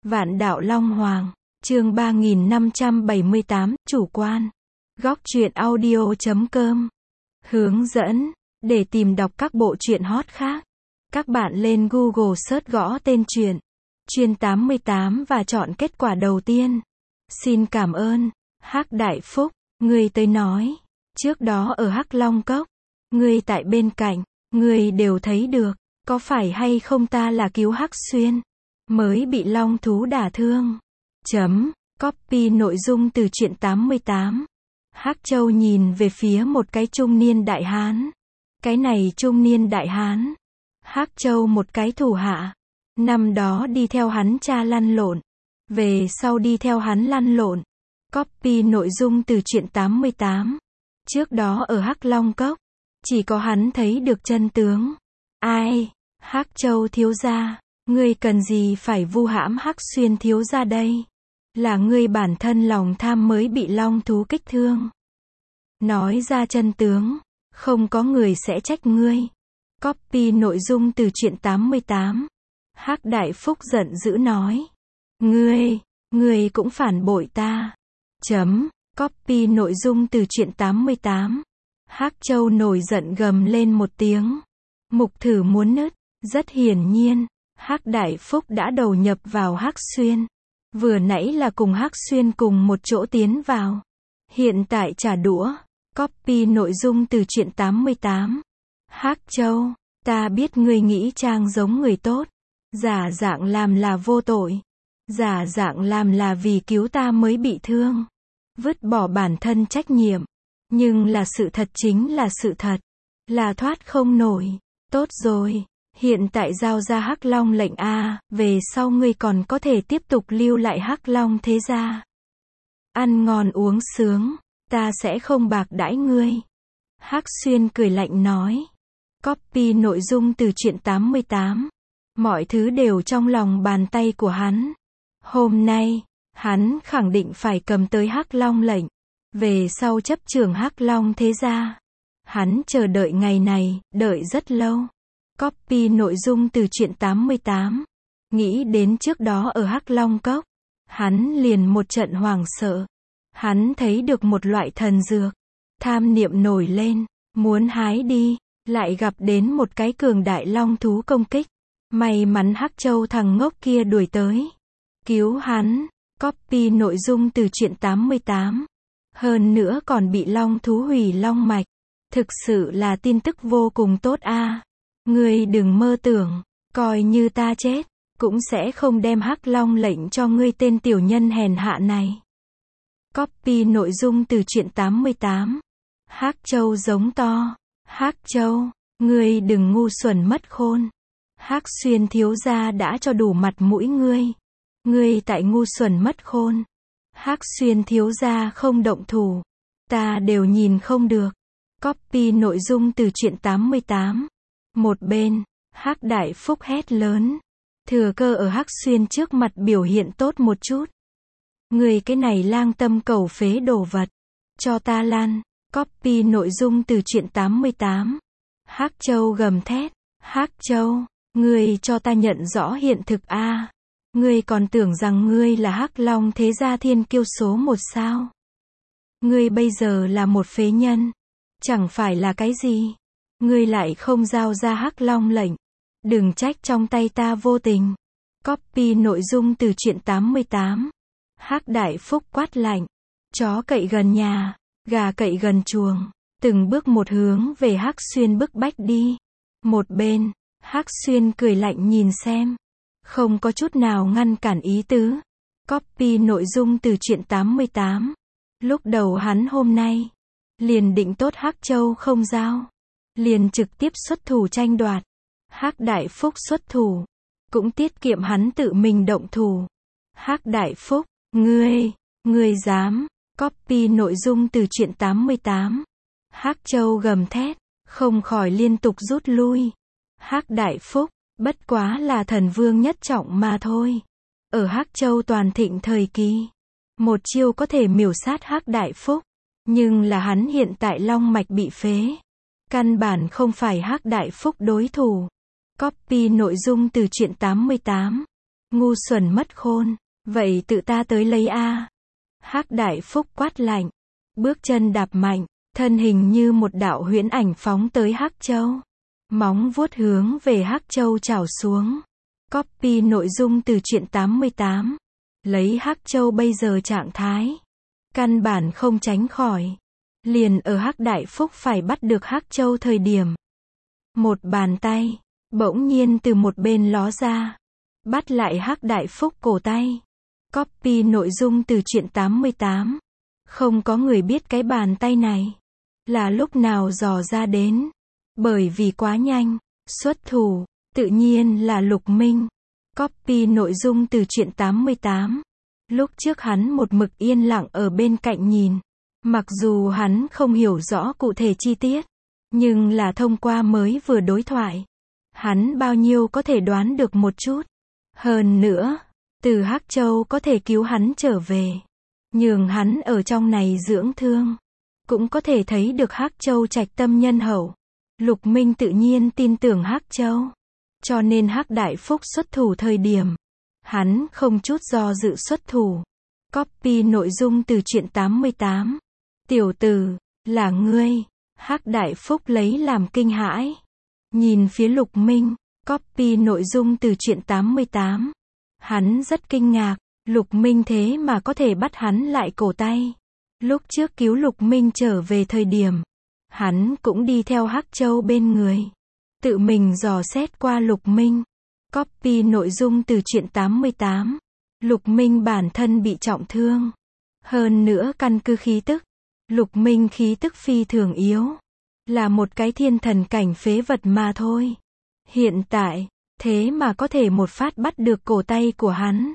Vạn đạo Long Hoàng, chương 3578, chủ quan. Góc truyện audio.com. Hướng dẫn, để tìm đọc các bộ truyện hot khác. Các bạn lên Google search gõ tên truyện, Chuyên 88 và chọn kết quả đầu tiên. Xin cảm ơn, Hắc Đại Phúc, người tới nói. Trước đó ở Hắc Long Cốc, người tại bên cạnh, người đều thấy được, có phải hay không ta là cứu Hắc Xuyên, mới bị long thú đả thương. Copy nội dung từ truyện 88. Hắc Châu nhìn về phía một cái trung niên đại hán. Cái này trung niên đại hán, Hắc Châu một cái thủ hạ. Năm đó đi theo hắn cha lăn lộn. Về sau đi theo hắn lăn lộn. Copy nội dung từ truyện 88. Trước đó ở Hắc Long Cốc, chỉ có hắn thấy được chân tướng. Ai? Hắc Châu thiếu gia, ngươi cần gì phải vu hãm Hắc Xuyên thiếu gia đây? Là ngươi bản thân lòng tham mới bị long thú kích thương. Nói ra chân tướng, không có người sẽ trách ngươi. Copy nội dung từ truyện 88. Hắc Đại Phúc giận dữ nói. Ngươi cũng phản bội ta. Copy nội dung từ truyện 88. Hắc Châu nổi giận gầm lên một tiếng. Mục thử muốn nứt. Rất hiển nhiên, Hắc Đại Phúc đã đầu nhập vào Hắc Xuyên. Vừa nãy là cùng Hắc Xuyên cùng một chỗ tiến vào. Hiện tại trả đũa. Copy nội dung từ truyện 88. Hắc Châu, ta biết ngươi nghĩ trang giống người tốt. Giả dạng làm là vô tội. Giả dạng làm là vì cứu ta mới bị thương. Vứt bỏ bản thân trách nhiệm. Nhưng là sự thật chính là sự thật. Là thoát không nổi. Tốt rồi. Hiện tại giao ra Hắc Long lệnh A, về sau ngươi còn có thể tiếp tục lưu lại Hắc Long thế gia. Ăn ngon uống sướng, ta sẽ không bạc đãi ngươi. Hắc Xuyên cười lạnh nói. Copy nội dung từ truyện 88. Mọi thứ đều trong lòng bàn tay của hắn. Hôm nay, hắn khẳng định phải cầm tới Hắc Long lệnh. Về sau chấp trưởng Hắc Long thế gia. Hắn chờ đợi ngày này, đợi rất lâu. Copy nội dung từ truyện 88. Nghĩ đến trước đó ở Hắc Long Cốc, hắn liền một trận hoảng sợ. Hắn thấy được một loại thần dược. Tham niệm nổi lên, muốn hái đi, lại gặp đến một cái cường đại long thú công kích. May mắn Hắc Châu thằng ngốc kia đuổi tới. Cứu hắn. Copy nội dung từ truyện 88. Hơn nữa còn bị long thú hủy long mạch. Thực sự là tin tức vô cùng tốt a. Ngươi đừng mơ tưởng, coi như ta chết, cũng sẽ không đem Hắc Long lệnh cho ngươi tên tiểu nhân hèn hạ này. Copy nội dung từ truyện 88. Hắc Châu giống to. Hắc Châu, ngươi đừng ngu xuẩn mất khôn. Hắc Xuyên thiếu gia đã cho đủ mặt mũi ngươi. Ngươi tại ngu xuẩn mất khôn. Hắc Xuyên thiếu gia không động thủ. Ta đều nhìn không được. Copy nội dung từ truyện 88. Một bên, Hắc Đại Phúc hét lớn. Thừa cơ ở Hắc Xuyên trước mặt biểu hiện tốt một chút. Người cái này lang tâm cầu phế đồ vật. Cho ta lan. Copy nội dung từ truyện 88. Hắc Châu gầm thét. Hắc Châu, ngươi cho ta nhận rõ hiện thực a. Ngươi còn tưởng rằng ngươi là Hắc Long thế gia thiên kiêu số một sao? Ngươi bây giờ là một phế nhân. Chẳng phải là cái gì. Ngươi lại không giao ra Hắc Long lệnh. Đừng trách trong tay ta vô tình. Copy nội dung từ truyện 88. Hắc Đại Phúc quát lạnh. Chó cậy gần nhà, gà cậy gần chuồng. Từng bước một hướng về Hắc Xuyên bức bách đi. Một bên, Hắc Xuyên cười lạnh nhìn xem. Không có chút nào ngăn cản ý tứ. Copy nội dung từ truyện 88. Lúc đầu hắn hôm nay, liền định tốt Hắc Châu không giao. Liền trực tiếp xuất thủ tranh đoạt. Hắc Đại Phúc xuất thủ, cũng tiết kiệm hắn tự mình động thủ. Hắc Đại Phúc, ngươi dám. Copy nội dung từ truyện 88. Hắc Châu gầm thét, không khỏi liên tục rút lui. Hắc Đại Phúc, bất quá là thần vương nhất trọng mà thôi. Ở Hắc Châu toàn thịnh thời kỳ, một chiêu có thể miểu sát Hắc Đại Phúc. Nhưng là hắn hiện tại long mạch bị phế. Căn bản không phải Hắc Đại Phúc đối thủ. Copy nội dung từ truyện 88. Ngu xuẩn mất khôn. Vậy tự ta tới lấy a. Hắc Đại Phúc quát lạnh. Bước chân đạp mạnh, thân hình như một đạo huyễn ảnh phóng tới Hắc Châu. Móng vuốt hướng về Hắc Châu chảo xuống. Copy nội dung từ truyện 88. Lấy Hắc Châu bây giờ trạng thái, căn bản không tránh khỏi. Liền ở Hắc Đại Phúc phải bắt được Hắc Châu thời điểm, một bàn tay bỗng nhiên từ một bên ló ra, bắt lại Hắc Đại Phúc cổ tay. Copy nội dung từ truyện 88. Không có người biết cái bàn tay này là lúc nào dò ra đến, bởi vì quá nhanh, xuất thủ tự nhiên là Lục Minh. Copy nội dung từ truyện 88. Lúc trước hắn một mực yên lặng ở bên cạnh nhìn, mặc dù hắn không hiểu rõ cụ thể chi tiết, nhưng là thông qua mới vừa đối thoại, hắn bao nhiêu có thể đoán được một chút. Hơn nữa, từ Hắc Châu có thể cứu hắn trở về, nhường hắn ở trong này dưỡng thương, cũng có thể thấy được Hắc Châu trạch tâm nhân hậu. Lục Minh tự nhiên tin tưởng Hắc Châu, cho nên Hắc Đại Phúc xuất thủ thời điểm, hắn không chút do dự xuất thủ. Copy nội dung từ truyện 88. Tiểu tử, là ngươi. Hắc Đại Phúc lấy làm kinh hãi, nhìn phía Lục Minh. Copy nội dung từ truyện 88. Hắn rất kinh ngạc, Lục Minh thế mà có thể bắt hắn lại cổ tay. Lúc trước cứu Lục Minh trở về thời điểm, hắn cũng đi theo Hắc Châu bên người, tự mình dò xét qua Lục Minh. Copy nội dung từ truyện 88. Lục Minh bản thân bị trọng thương, hơn nữa căn cứ khí tức, Lục Minh khí tức phi thường yếu, là một cái thiên thần cảnh phế vật mà thôi. Hiện tại, thế mà có thể một phát bắt được cổ tay của hắn.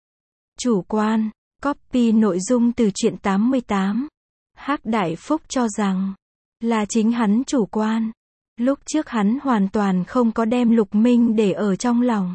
Chủ quan. Copy nội dung từ truyện 88. Hắc Đại Phúc cho rằng là chính hắn chủ quan. Lúc trước hắn hoàn toàn không có đem Lục Minh để ở trong lòng,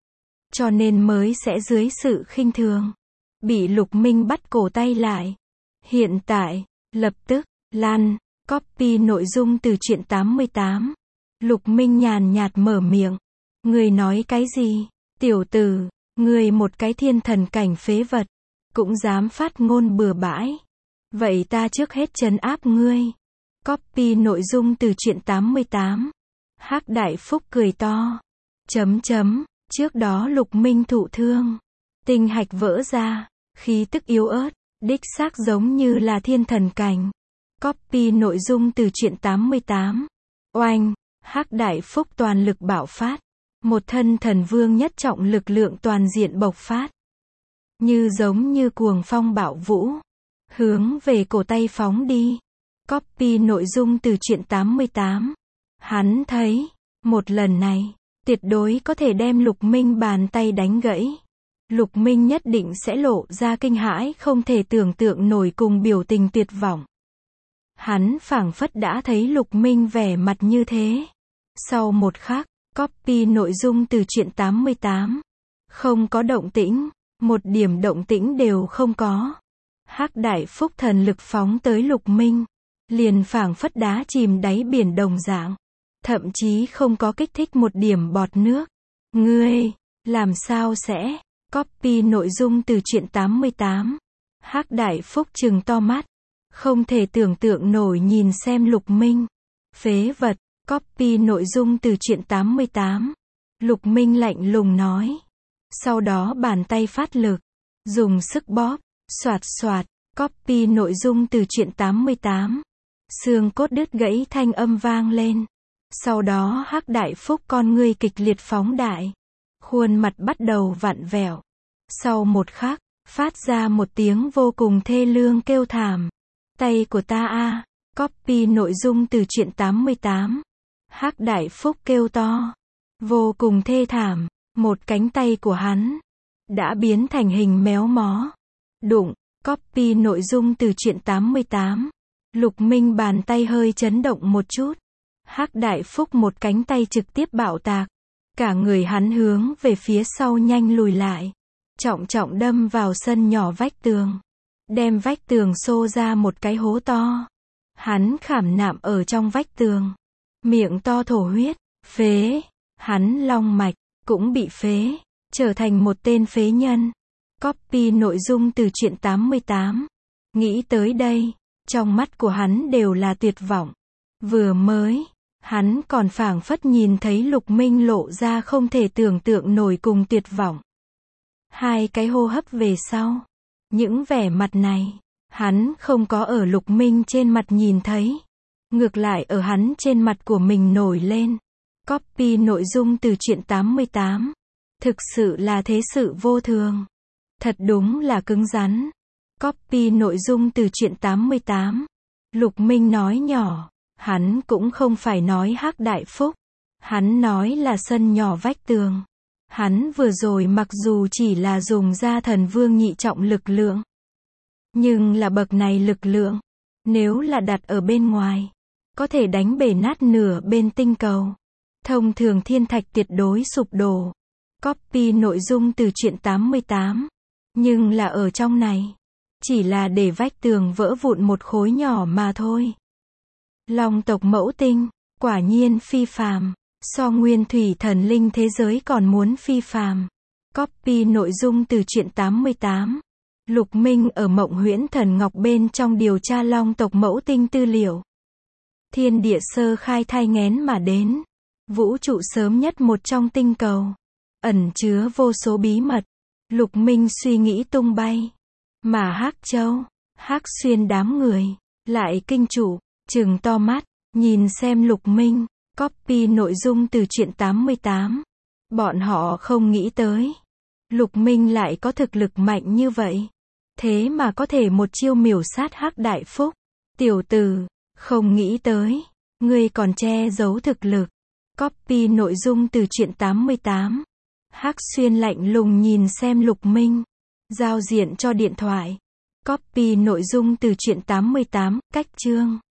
cho nên mới sẽ dưới sự khinh thường bị Lục Minh bắt cổ tay lại. Hiện tại, lập tức lăn. Copy nội dung từ truyện 88. Lục Minh nhàn nhạt mở miệng. Ngươi nói cái gì? Tiểu tử, ngươi một cái thiên thần cảnh phế vật, cũng dám phát ngôn bừa bãi. Vậy ta trước hết trấn áp ngươi. Copy nội dung từ truyện 88. Hắc Đại Phúc cười to. Trước đó Lục Minh thụ thương, tinh hạch vỡ ra, khí tức yếu ớt, đích xác giống như là thiên thần cảnh. Copy nội dung từ truyện 88. Oanh, Hắc Đại Phúc toàn lực bạo phát, một thân thần vương nhất trọng lực lượng toàn diện bộc phát, như giống như cuồng phong bạo vũ, hướng về cổ tay phóng đi. Copy nội dung từ truyện 88. Hắn thấy, một lần này, tuyệt đối có thể đem Lục Minh bàn tay đánh gãy. Lục Minh nhất định sẽ lộ ra kinh hãi không thể tưởng tượng nổi cùng biểu tình tuyệt vọng. Hắn phảng phất đã thấy Lục Minh vẻ mặt như thế. Sau một khắc, copy nội dung từ truyện 88. Không có động tĩnh, một điểm động tĩnh đều không có. Hắc Đại Phúc thần lực phóng tới Lục Minh, liền phảng phất đá chìm đáy biển đồng dạng, thậm chí không có kích thích một điểm bọt nước. Ngươi, làm sao sẽ? Copy nội dung từ truyện 88. Hắc Đại Phúc trừng to mắt, không thể tưởng tượng nổi nhìn xem Lục Minh. Phế vật. Copy nội dung từ truyện 88. Lục Minh lạnh lùng nói. Sau đó bàn tay phát lực, dùng sức bóp, xoạt xoạt. Copy nội dung từ truyện 88. Xương cốt đứt gãy thanh âm vang lên. Sau đó Hắc Đại Phúc con ngươi kịch liệt phóng đại, khuôn mặt bắt đầu vặn vẹo. Sau một khắc, phát ra một tiếng vô cùng thê lương kêu thảm. Tay của ta a. Copy nội dung từ truyện 88. Hắc Đại Phúc kêu to, vô cùng thê thảm, một cánh tay của hắn đã biến thành hình méo mó. Đụng. Copy nội dung từ truyện 88. Lục Minh bàn tay hơi chấn động một chút. Hắc Đại Phúc một cánh tay trực tiếp bạo tạc. Cả người hắn hướng về phía sau nhanh lùi lại, trọng trọng đâm vào sân nhỏ vách tường, đem vách tường xô ra một cái hố to. Hắn khảm nạm ở trong vách tường, miệng to thổ huyết, phế. Hắn long mạch cũng bị phế. trở thành một tên phế nhân. Copy nội dung từ truyện 88. Nghĩ tới đây, trong mắt của hắn đều là tuyệt vọng. Vừa mới, hắn còn phảng phất nhìn thấy Lục Minh lộ ra không thể tưởng tượng nổi cùng tuyệt vọng. Hai cái hô hấp về sau, những vẻ mặt này, hắn không có ở Lục Minh trên mặt nhìn thấy. Ngược lại ở hắn trên mặt của mình nổi lên. Copy nội dung từ truyện 88. Thực sự là thế sự vô thường. Thật đúng là cứng rắn. Copy nội dung từ truyện 88. Lục Minh nói nhỏ, hắn cũng không phải nói Hắc Đại Phúc. Hắn nói là sân nhỏ vách tường. Hắn vừa rồi mặc dù chỉ là dùng ra thần vương nhị trọng lực lượng. Nhưng là bậc này lực lượng. Nếu là đặt ở bên ngoài, có thể đánh bể nát nửa bên tinh cầu. Thông thường thiên thạch tuyệt đối sụp đổ. Copy nội dung từ truyện 88. Nhưng là ở trong này, chỉ là để vách tường vỡ vụn một khối nhỏ mà thôi. Long tộc mẫu tinh, quả nhiên phi phàm, so nguyên thủy thần linh thế giới còn muốn phi phàm. Copy nội dung từ truyện 88. Lục Minh ở Mộng Huyễn Thần Ngọc bên trong điều tra long tộc mẫu tinh tư liệu. Thiên địa sơ khai thai nghén mà đến. Vũ trụ sớm nhất một trong tinh cầu. Ẩn chứa vô số bí mật. Lục Minh suy nghĩ tung bay. Mà Hắc Châu, Hắc Xuyên đám người, lại kinh chủ, trừng to mắt, nhìn xem Lục Minh. Copy nội dung từ truyện 88. Bọn họ không nghĩ tới. Lục Minh lại có thực lực mạnh như vậy. Thế mà có thể một chiêu miểu sát Hắc Đại Phúc. Tiểu tử, không nghĩ tới. Ngươi còn che giấu thực lực. Copy nội dung từ truyện 88. Hắc Xuyên lạnh lùng nhìn xem Lục Minh. Giao diện cho điện thoại. Copy nội dung từ truyện 88, cách chương.